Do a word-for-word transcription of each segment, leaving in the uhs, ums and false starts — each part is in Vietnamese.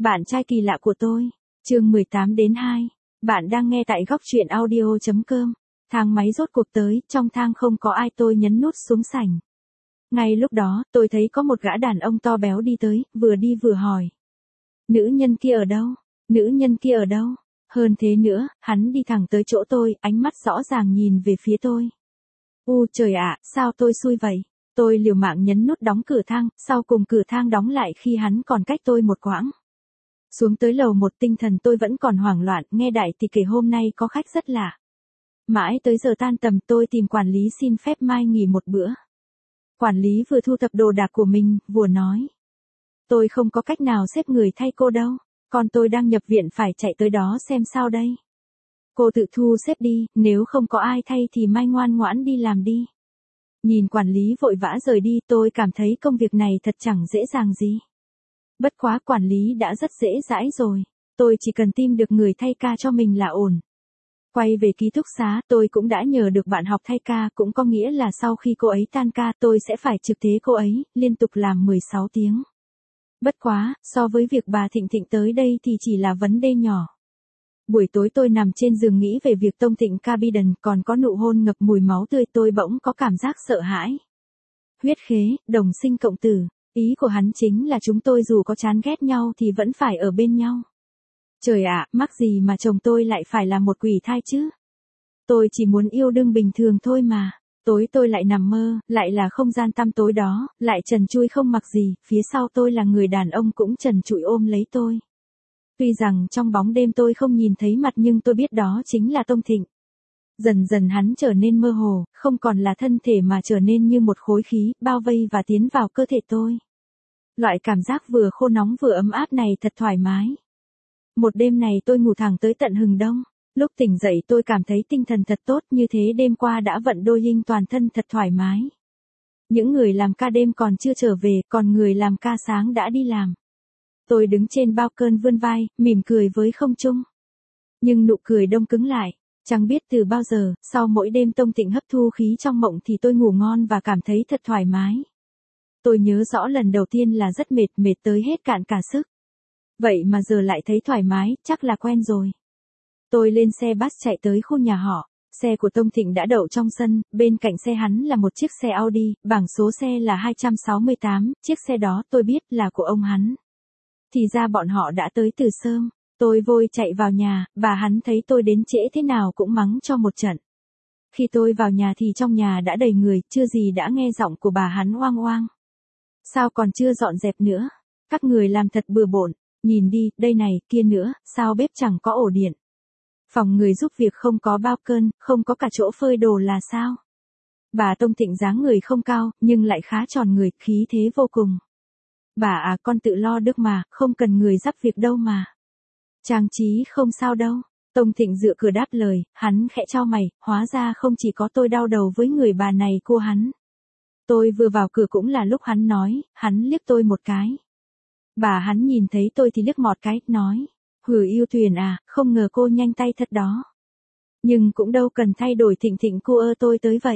Bạn trai kỳ lạ của tôi. Chương mười tám đến hai. Bạn đang nghe tại góc truyện audio chấm com. Thang máy rốt cuộc tới, trong thang không có ai, tôi nhấn nút xuống sảnh. Ngay lúc đó, tôi thấy có một gã đàn ông to béo đi tới, vừa đi vừa hỏi. Nữ nhân kia ở đâu? Nữ nhân kia ở đâu? Hơn thế nữa, hắn đi thẳng tới chỗ tôi, ánh mắt rõ ràng nhìn về phía tôi. U trời ạ, sao tôi xui vậy? Tôi liều mạng nhấn nút đóng cửa thang, sau cùng cửa thang đóng lại khi hắn còn cách tôi một quãng. Xuống tới lầu một, tinh thần tôi vẫn còn hoảng loạn, nghe đại tỷ kể hôm nay có khách rất lạ. Mãi tới giờ tan tầm tôi tìm quản lý xin phép mai nghỉ một bữa. Quản lý vừa thu thập đồ đạc của mình, vừa nói. Tôi không có cách nào xếp người thay cô đâu, còn tôi đang nhập viện phải chạy tới đó xem sao đây. Cô tự thu xếp đi, nếu không có ai thay thì mai ngoan ngoãn đi làm đi. Nhìn quản lý vội vã rời đi, tôi cảm thấy công việc này thật chẳng dễ dàng gì. Bất quá quản lý đã rất dễ dãi rồi, tôi chỉ cần tìm được người thay ca cho mình là ổn. Quay về ký túc xá, tôi cũng đã nhờ được bạn học thay ca, cũng có nghĩa là sau khi cô ấy tan ca tôi sẽ phải trực thế cô ấy, liên tục làm mười sáu tiếng. Bất quá, so với việc bà Thịnh Thịnh tới đây thì chỉ là vấn đề nhỏ. Buổi tối tôi nằm trên giường nghĩ về việc Tông Thịnh Cabiden còn có nụ hôn ngập mùi máu tươi, tôi bỗng có cảm giác sợ hãi. Huyết khế, đồng sinh cộng tử, ý của hắn chính là chúng tôi dù có chán ghét nhau thì vẫn phải ở bên nhau. Trời ạ, mắc gì mà chồng tôi lại phải là một quỷ thai chứ? Tôi chỉ muốn yêu đương bình thường thôi mà. Tối tôi lại nằm mơ, lại là không gian tăm tối đó, lại trần trụi không mặc gì, phía sau tôi là người đàn ông cũng trần trụi ôm lấy tôi. Tuy rằng trong bóng đêm tôi không nhìn thấy mặt nhưng tôi biết đó chính là Tông Thịnh. Dần dần hắn trở nên mơ hồ, không còn là thân thể mà trở nên như một khối khí, bao vây và tiến vào cơ thể tôi. Loại cảm giác vừa khô nóng vừa ấm áp này thật thoải mái. Một đêm này tôi ngủ thẳng tới tận hừng đông. Lúc tỉnh dậy tôi cảm thấy tinh thần thật tốt, như thế đêm qua đã vận đôi linh toàn thân thật thoải mái. Những người làm ca đêm còn chưa trở về, còn người làm ca sáng đã đi làm. Tôi đứng trên bao cơn vươn vai, mỉm cười với không trung. Nhưng nụ cười đông cứng lại, chẳng biết từ bao giờ, sau mỗi đêm Tông Thịnh hấp thu khí trong mộng thì tôi ngủ ngon và cảm thấy thật thoải mái. Tôi nhớ rõ lần đầu tiên là rất mệt, mệt tới hết cạn cả sức. Vậy mà giờ lại thấy thoải mái, chắc là quen rồi. Tôi lên xe bus chạy tới khu nhà họ, xe của Tông Thịnh đã đậu trong sân, bên cạnh xe hắn là một chiếc xe Audi, bảng số xe là hai trăm sáu mươi tám, chiếc xe đó tôi biết là của ông hắn. Thì ra bọn họ đã tới từ sớm, tôi vội chạy vào nhà, bà hắn thấy tôi đến trễ thế nào cũng mắng cho một trận. Khi tôi vào nhà thì trong nhà đã đầy người, chưa gì đã nghe giọng của bà hắn oang oang. Sao còn chưa dọn dẹp nữa? Các người làm thật bừa bộn, nhìn đi, đây này, kia nữa, sao bếp chẳng có ổ điện? Phòng người giúp việc không có bao cơn, không có cả chỗ phơi đồ là sao? Bà Tông Thịnh dáng người không cao, nhưng lại khá tròn người, khí thế vô cùng. Bà à, con tự lo được mà, không cần người giúp việc đâu mà. Trang trí không sao đâu. Tông Thịnh dựa cửa đáp lời, hắn khẽ chau mày, hóa ra không chỉ có tôi đau đầu với người bà này cô hắn. Tôi vừa vào cửa cũng là lúc hắn nói, hắn liếc tôi một cái. Bà hắn nhìn thấy tôi thì liếc một cái, nói. Hử yêu Tuyền à, không ngờ cô nhanh tay thật đó. Nhưng cũng đâu cần thay đổi Thịnh Thịnh cô ơ tôi tới vậy.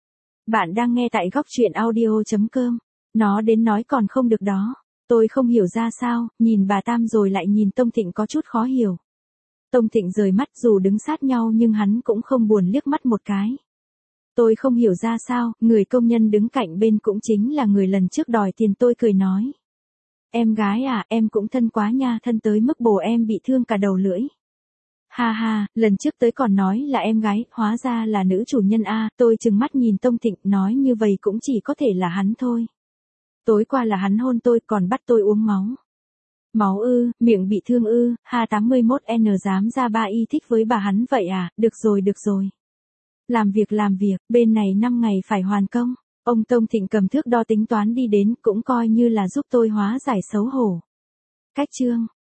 Bạn đang nghe tại góc truyện audio chấm com. Nó đến nói còn không được đó. Tôi không hiểu ra sao, nhìn bà Tam rồi lại nhìn Tông Thịnh có chút khó hiểu. Tông Thịnh rời mắt, dù đứng sát nhau nhưng hắn cũng không buồn liếc mắt một cái. Tôi không hiểu ra sao, người công nhân đứng cạnh bên cũng chính là người lần trước đòi tiền, tôi cười nói. Em gái à, em cũng thân quá nha, thân tới mức bồ em bị thương cả đầu lưỡi. Ha ha, lần trước tới còn nói là em gái, hóa ra là nữ chủ nhân a. Tôi trừng mắt nhìn Tông Thịnh, nói như vậy cũng chỉ có thể là hắn thôi. Tối qua là hắn hôn tôi, còn bắt tôi uống máu. Máu ư, miệng bị thương ư, ha tám mươi mốt N dám ra ba y thích với bà hắn vậy à, được rồi được rồi. Làm việc làm việc, bên này năm ngày phải hoàn công. Ông Tông Thịnh cầm thước đo tính toán đi đến, cũng coi như là giúp tôi hóa giải xấu hổ. Cách chương.